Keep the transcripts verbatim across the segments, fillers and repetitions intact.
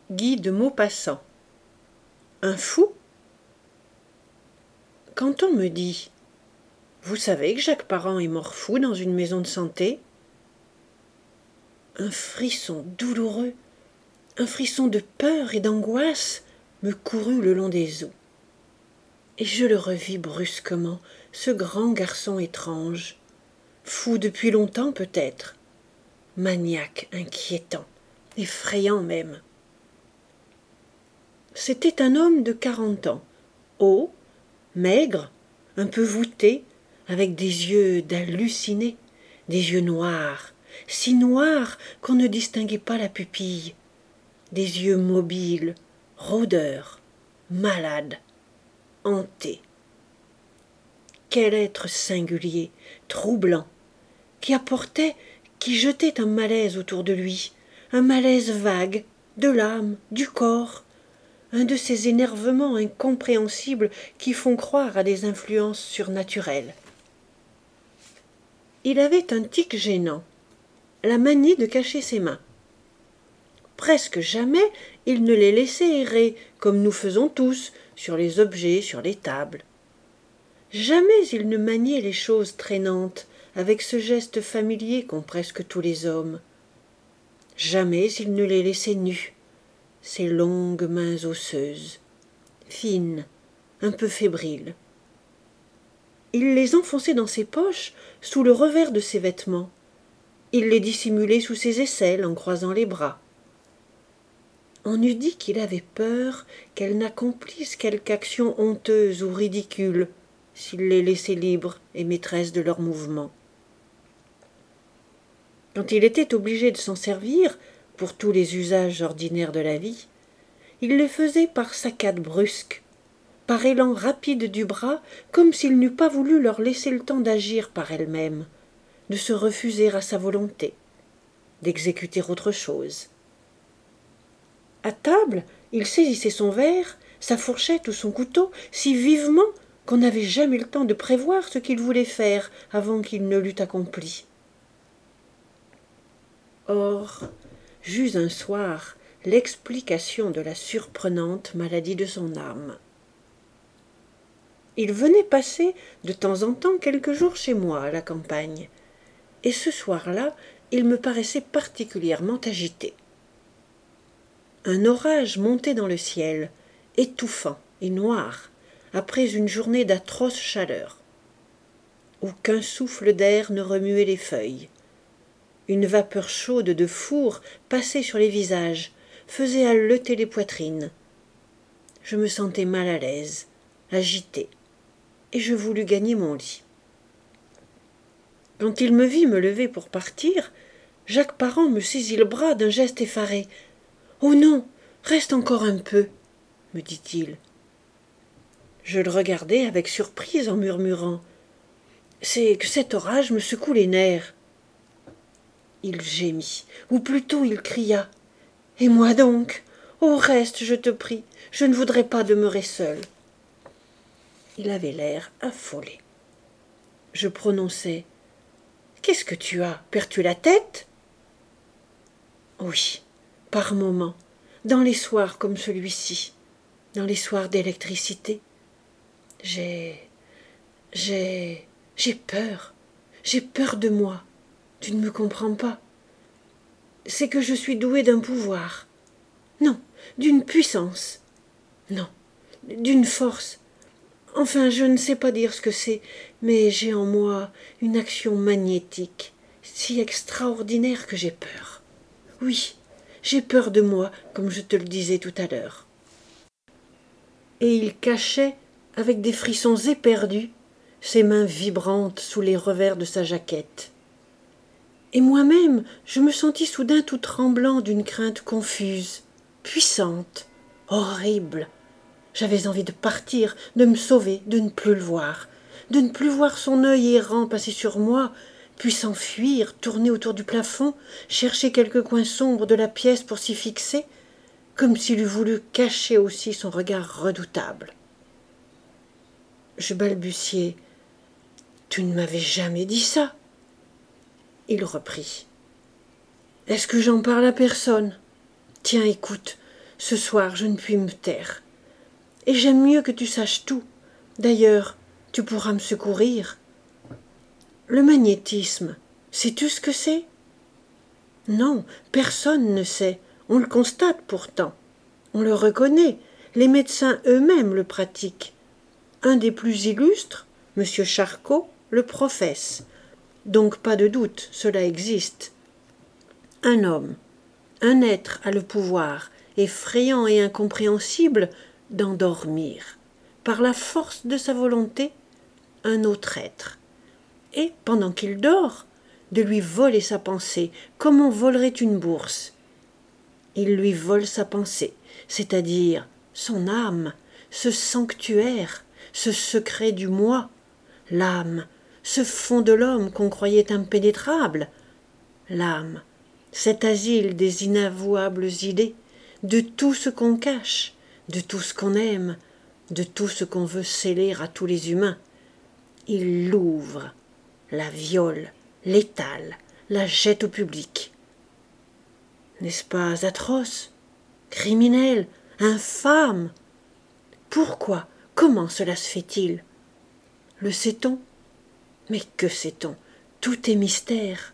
Guy de Maupassant. Un fou? Quand on me dit « Vous savez que Jacques Parent est mort fou dans une maison de santé ?» Un frisson douloureux, un frisson de peur et d'angoisse me courut le long des os. Et je le revis brusquement, ce grand garçon étrange, fou depuis longtemps peut-être, maniaque inquiétant, effrayant même. C'était un homme de quarante ans, haut, maigre, un peu voûté, avec des yeux d'halluciné, des yeux noirs, si noirs qu'on ne distinguait pas la pupille, des yeux mobiles, rôdeurs, malades, hantés. Quel être singulier, troublant, qui apportait, qui jetait un malaise autour de lui, un malaise vague, de l'âme, du corps, un de ces énervements incompréhensibles qui font croire à des influences surnaturelles. Il avait un tic gênant, la manie de cacher ses mains. Presque jamais il ne les laissait errer, comme nous faisons tous, sur les objets, sur les tables. Jamais il ne maniait les choses traînantes, avec ce geste familier qu'ont presque tous les hommes. Jamais il ne les laissait nus, ses longues mains osseuses, fines, un peu fébriles. Il les enfonçait dans ses poches, sous le revers de ses vêtements. Il les dissimulait sous ses aisselles en croisant les bras. On eût dit qu'il avait peur qu'elles n'accomplissent quelque action honteuse ou ridicule, s'il les laissait libres et maîtresses de leurs mouvements. Quand il était obligé de s'en servir, pour tous les usages ordinaires de la vie, il le faisait par saccades brusques, par élan rapide du bras, comme s'il n'eût pas voulu leur laisser le temps d'agir par elles-mêmes, de se refuser à sa volonté, d'exécuter autre chose. À table, il saisissait son verre, sa fourchette ou son couteau si vivement qu'on n'avait jamais le temps de prévoir ce qu'il voulait faire avant qu'il ne l'eût accompli. Or, j'eus un soir l'explication de la surprenante maladie de son âme. Il venait passer de temps en temps quelques jours chez moi à la campagne, et ce soir-là, il me paraissait particulièrement agité. Un orage montait dans le ciel, étouffant et noir, après une journée d'atroce chaleur. Aucun souffle d'air ne remuait les feuilles. Une vapeur chaude de four passait sur les visages, faisait haleter les poitrines. Je me sentais mal à l'aise, agité, et je voulus gagner mon lit. Quand il me vit me lever pour partir, Jacques Parent me saisit le bras d'un geste effaré. « Oh non, reste encore un peu, » me dit-il. Je le regardai avec surprise en murmurant « C'est que cet orage me secoue les nerfs. » Il gémit, ou plutôt il cria « Et moi donc? Au reste, je te prie, je ne voudrais pas demeurer seul. » Il avait l'air affolé. Je prononçai « Qu'est-ce que tu as? Perds-tu la tête ?» Oui, par moments, dans les soirs comme celui-ci, dans les soirs d'électricité. J'ai... j'ai... j'ai peur, j'ai peur de moi. Tu ne me comprends pas. C'est que je suis douée d'un pouvoir. Non, d'une puissance. Non, d'une force. Enfin, je ne sais pas dire ce que c'est, mais j'ai en moi une action magnétique, si extraordinaire que j'ai peur. Oui, j'ai peur de moi, comme je te le disais tout à l'heure. Et il cachait, avec des frissons éperdus, ses mains vibrantes sous les revers de sa jaquette. Et moi-même, je me sentis soudain tout tremblant d'une crainte confuse, puissante, horrible. J'avais envie de partir, de me sauver, de ne plus le voir, de ne plus voir son œil errant passer sur moi, puis s'enfuir, tourner autour du plafond, chercher quelque coin sombre de la pièce pour s'y fixer, comme s'il eût voulu cacher aussi son regard redoutable. Je balbutiai « Tu ne m'avais jamais dit ça !» Il reprit. « Est-ce que j'en parle à personne? Tiens, écoute, Ce soir, je ne puis me taire. Et j'aime mieux que tu saches tout. D'ailleurs, tu pourras me secourir. Le magnétisme, sais-tu ce que c'est? Non, personne ne sait. On le constate pourtant. On le reconnaît. Les médecins eux-mêmes le pratiquent. Un des plus illustres, M. Charcot, le professe. Donc pas de doute, cela existe. Un homme, un être a le pouvoir, effrayant et incompréhensible, d'endormir, par la force de sa volonté, un autre être. Et, pendant qu'il dort, de lui voler sa pensée, comme on volerait une bourse. Il lui vole sa pensée, c'est-à-dire son âme, ce sanctuaire, ce secret du moi, l'âme, ce fond de l'homme qu'on croyait impénétrable, l'âme, cet asile des inavouables idées, de tout ce qu'on cache, de tout ce qu'on aime, de tout ce qu'on veut sceller à tous les humains. Il l'ouvre, la viole, l'étale, la jette au public. N'est-ce pas atroce, criminel, infâme? Pourquoi, comment cela se fait-il? Le sait-on? Mais que sait-on? Tout est mystère.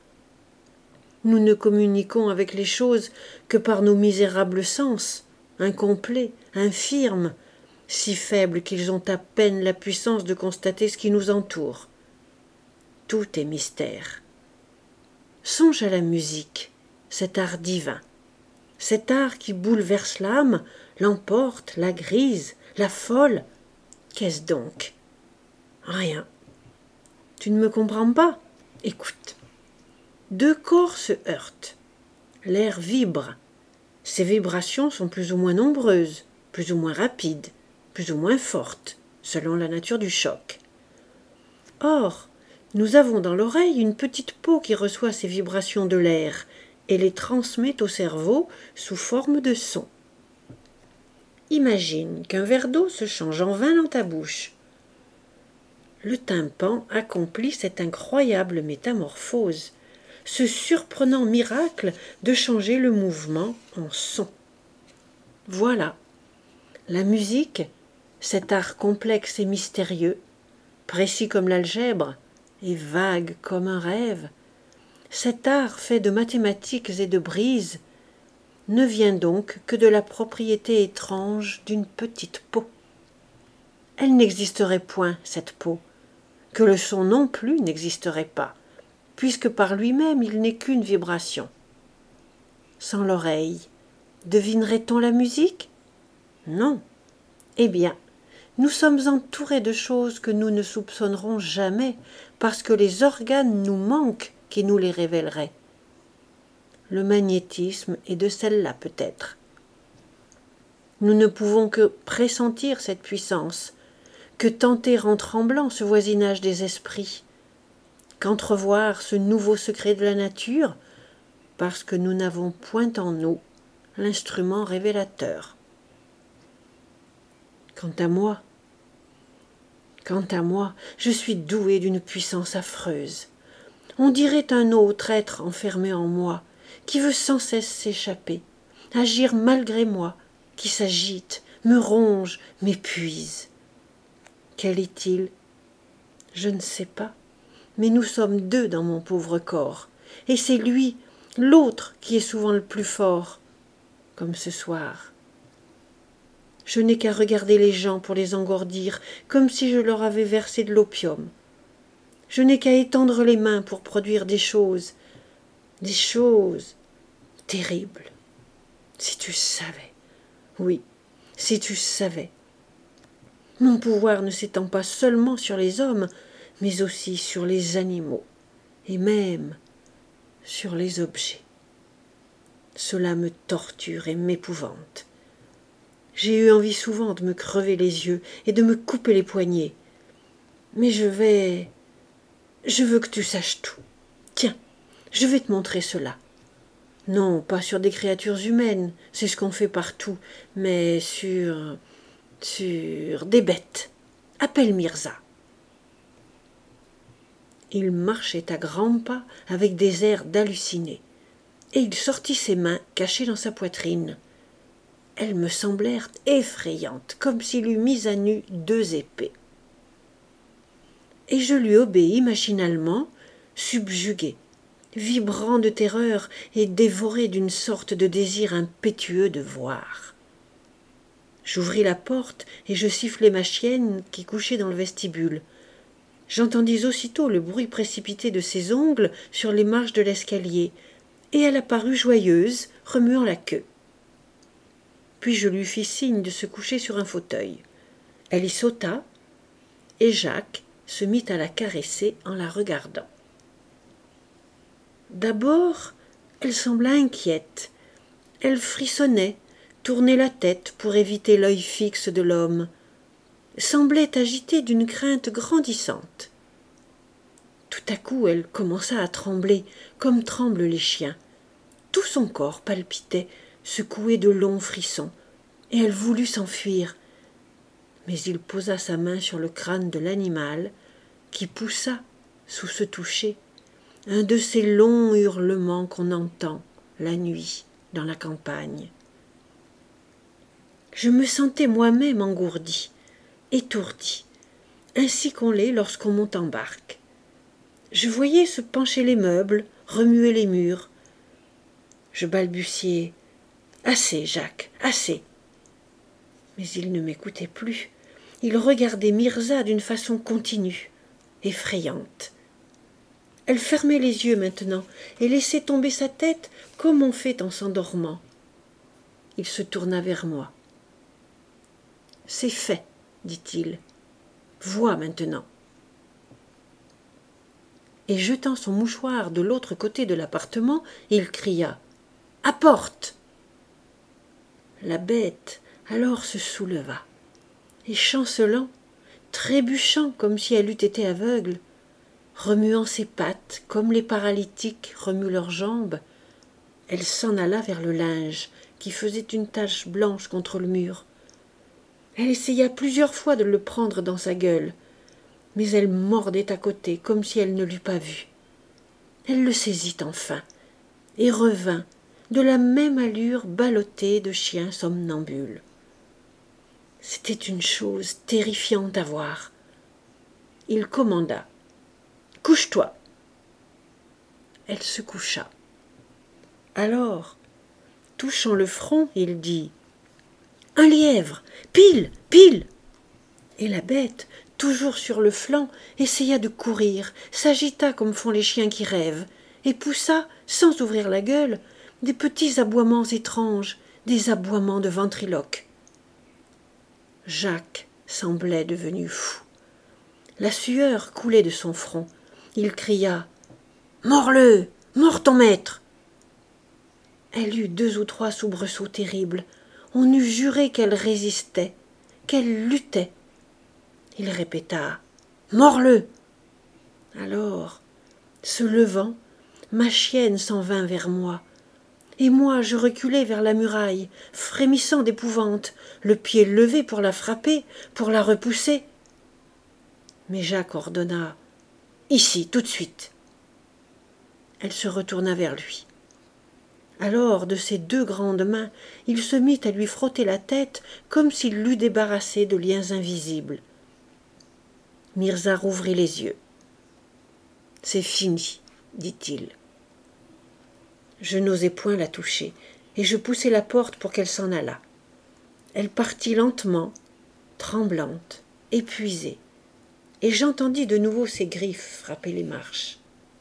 Nous ne communiquons avec les choses que par nos misérables sens, incomplets, infirmes, si faibles qu'ils ont à peine la puissance de constater ce qui nous entoure. Tout est mystère. Songe à la musique, cet art divin, cet art qui bouleverse l'âme, l'emporte, la grise, la folle. Qu'est-ce donc? Rien. Tu ne me comprends pas? Écoute. Deux corps se heurtent. L'air vibre. Ces vibrations sont plus ou moins nombreuses, plus ou moins rapides, plus ou moins fortes, selon la nature du choc. Or, nous avons dans l'oreille une petite peau qui reçoit ces vibrations de l'air et les transmet au cerveau sous forme de son. Imagine qu'un verre d'eau se change en vin dans ta bouche. Le tympan accomplit cette incroyable métamorphose, ce surprenant miracle de changer le mouvement en son. Voilà, la musique, cet art complexe et mystérieux, précis comme l'algèbre et vague comme un rêve, cet art fait de mathématiques et de brises, ne vient donc que de la propriété étrange d'une petite peau. Elle n'existerait point, cette peau, que le son non plus n'existerait pas, puisque par lui-même il n'est qu'une vibration. Sans l'oreille, devinerait-on la musique? Non. Eh bien, nous sommes entourés de choses que nous ne soupçonnerons jamais, parce que les organes nous manquent qui nous les révéleraient. Le magnétisme est de celle-là peut-être. Nous ne pouvons que pressentir cette puissance, que tenter en tremblant ce voisinage des esprits, qu'entrevoir ce nouveau secret de la nature, parce que nous n'avons point en nous l'instrument révélateur. Quant à moi, quant à moi, je suis doué d'une puissance affreuse. On dirait un autre être enfermé en moi, qui veut sans cesse s'échapper, agir malgré moi, qui s'agite, me ronge, m'épuise. Quel est-il? Je ne sais pas, mais nous sommes deux dans mon pauvre corps, et c'est lui, l'autre, qui est souvent le plus fort, comme ce soir. Je n'ai qu'à regarder les gens pour les engourdir, comme si je leur avais versé de l'opium. Je n'ai qu'à étendre les mains pour produire des choses, des choses terribles. Si tu savais, oui, si tu savais. Mon pouvoir ne s'étend pas seulement sur les hommes, mais aussi sur les animaux, et même sur les objets. Cela me torture et m'épouvante. J'ai eu envie souvent de me crever les yeux et de me couper les poignets. Mais je vais... Je veux que tu saches tout. Tiens, je vais te montrer cela. Non, pas sur des créatures humaines, c'est ce qu'on fait partout, mais sur... sur des bêtes. Appelle Mirza. Il marchait à grands pas avec des airs d'halluciné, et il sortit ses mains cachées dans sa poitrine. Elles me semblèrent effrayantes, comme s'il eût mis à nu deux épées. Et je lui obéis machinalement, subjugué, vibrant de terreur et dévoré d'une sorte de désir impétueux de voir. J'ouvris la porte et je sifflai ma chienne qui couchait dans le vestibule. J'entendis aussitôt le bruit précipité de ses ongles sur les marches de l'escalier, et elle apparut joyeuse, remuant la queue. Puis je lui fis signe de se coucher sur un fauteuil. Elle y sauta, et Jacques se mit à la caresser en la regardant. D'abord, elle sembla inquiète. Elle frissonnait, tournait la tête pour éviter l'œil fixe de l'homme, semblait agitée d'une crainte grandissante. Tout à coup, elle commença à trembler, comme tremblent les chiens. Tout son corps palpitait, secoué de longs frissons, et elle voulut s'enfuir. Mais il posa sa main sur le crâne de l'animal, qui poussa, sous ce toucher, un de ces longs hurlements qu'on entend la nuit dans la campagne. Je me sentais moi-même engourdi, étourdi, ainsi qu'on l'est lorsqu'on monte en barque. Je voyais se pencher les meubles, remuer les murs. Je balbutiai « Assez, Jacques, assez !» Mais il ne m'écoutait plus. Il regardait Mirza d'une façon continue, effrayante. Elle fermait les yeux maintenant et laissait tomber sa tête comme on fait en s'endormant. Il se tourna vers moi. « C'est fait, dit-il. Vois maintenant. » Et jetant son mouchoir de l'autre côté de l'appartement, il cria « Apporte !» La bête alors se souleva, et chancelant, trébuchant comme si elle eût été aveugle, remuant ses pattes comme les paralytiques remuent leurs jambes, elle s'en alla vers le linge qui faisait une tache blanche contre le mur. Elle essaya plusieurs fois de le prendre dans sa gueule, mais elle mordait à côté comme si elle ne l'eût pas vu. Elle le saisit enfin et revint de la même allure ballottée de chien somnambule. C'était une chose terrifiante à voir. Il commanda « Couche-toi !» Elle se coucha. Alors, touchant le front, il dit « Un lièvre ! Pile ! Pile !» Et la bête, toujours sur le flanc, essaya de courir, s'agita comme font les chiens qui rêvent, et poussa, sans ouvrir la gueule, des petits aboiements étranges, des aboiements de ventriloque. Jacques semblait devenu fou. La sueur coulait de son front. Il cria « Mords-le ! Mords ton maître !» Elle eut deux ou trois soubresauts terribles. On eût juré qu'elle résistait, qu'elle luttait. Il répéta « Mords-le !» Alors, se levant, ma chienne s'en vint vers moi, et moi je reculai vers la muraille, frémissant d'épouvante, le pied levé pour la frapper, pour la repousser. Mais Jacques ordonna « Ici, tout de suite !» Elle se retourna vers lui. Alors, de ses deux grandes mains, il se mit à lui frotter la tête comme s'il l'eût débarrassée de liens invisibles. Mirza rouvrit les yeux. « C'est fini, dit-il. » Je n'osai point la toucher, et je poussai la porte pour qu'elle s'en allât. Elle partit lentement, tremblante, épuisée, et j'entendis de nouveau ses griffes frapper les marches.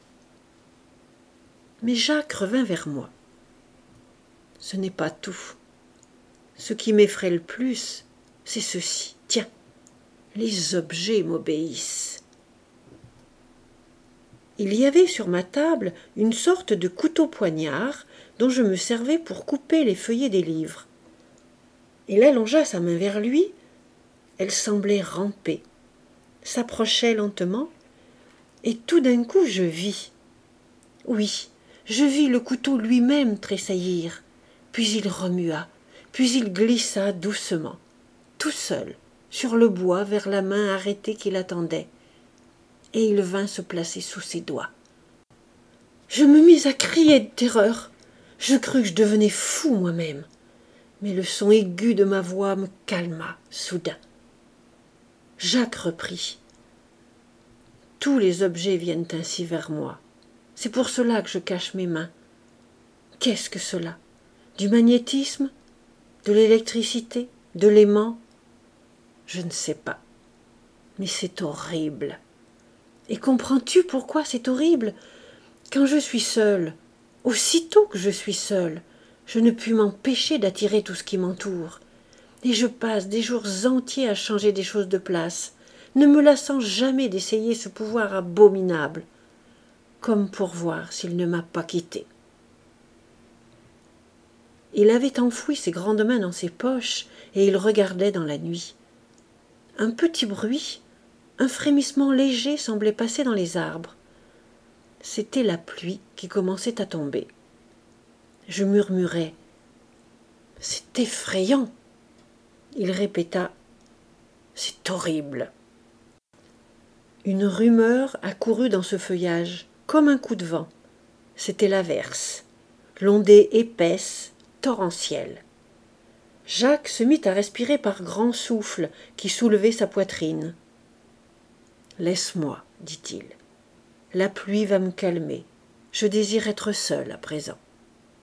Mais Jacques revint vers moi. « Ce n'est pas tout. Ce qui m'effraie le plus, c'est ceci. Tiens, les objets m'obéissent. » Il y avait sur ma table une sorte de couteau-poignard dont je me servais pour couper les feuillets des livres. Il allongea sa main vers lui. Elle semblait ramper, s'approchait lentement, et tout d'un coup je vis. Oui, je vis le couteau lui-même tressaillir, puis il remua, puis il glissa doucement, tout seul, sur le bois vers la main arrêtée qui l'attendait, et il vint se placer sous ses doigts. Je me mis à crier de terreur. Je crus que je devenais fou moi-même. mais le son aigu de ma voix me calma soudain. Jacques reprit. Tous les objets viennent ainsi vers moi. C'est pour cela que je cache mes mains. Qu'est-ce que cela? Du magnétisme? De l'électricité? De l'aimant? Je ne sais pas. Mais c'est horrible. Et comprends-tu pourquoi c'est horrible? Quand je suis seule, aussitôt que je suis seule, je ne puis m'empêcher d'attirer tout ce qui m'entoure. Et je passe des jours entiers à changer des choses de place, ne me lassant jamais d'essayer ce pouvoir abominable, comme pour voir s'il ne m'a pas quittée. Il avait enfoui ses grandes mains dans ses poches et il regardait dans la nuit. Un petit bruit, un frémissement léger semblait passer dans les arbres. C'était la pluie qui commençait à tomber. Je murmurai « C'est effrayant !» Il répéta « C'est horrible !» Une rumeur accourut dans ce feuillage, comme un coup de vent. C'était l'averse, l'ondée épaisse, torrentielle. Jacques se mit à respirer par grands souffles qui soulevaient sa poitrine. « Laisse-moi, dit-il. La pluie va me calmer. Je désire être seul à présent. »